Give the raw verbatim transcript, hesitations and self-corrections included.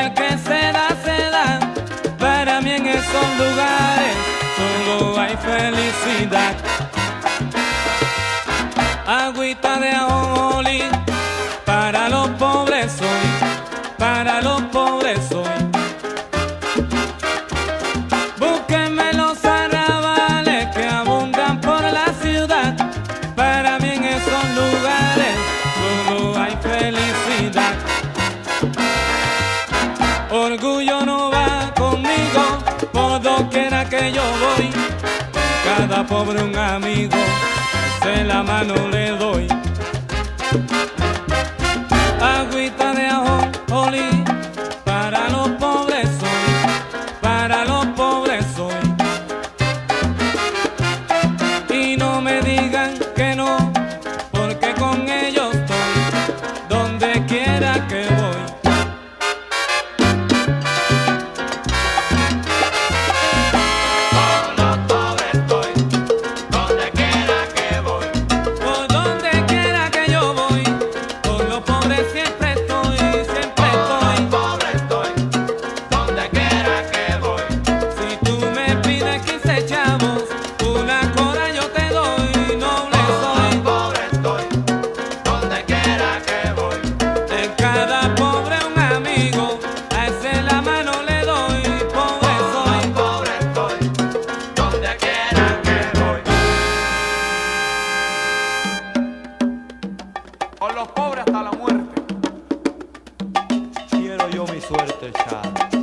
quiera que se da, se da. Para mí en esos lugares solo hay felicidad. Agüita de ajonjolí, para los pobres soy, para los pobres soy. Búsquenme los arrabales que abundan por la ciudad. Para mí en esos lugares solo hay felicidad. Orgullo no va conmigo, por doquiera que yo voy. Cada pobre un amigo, se la mano le doy. Agüita de ajonjolí, para los pobres soy, para los pobres soy. Y no me digan que no, porque con ellos estoy, donde quiera que voy. Con los pobres hasta la muerte. Quiero yo mi suerte echada.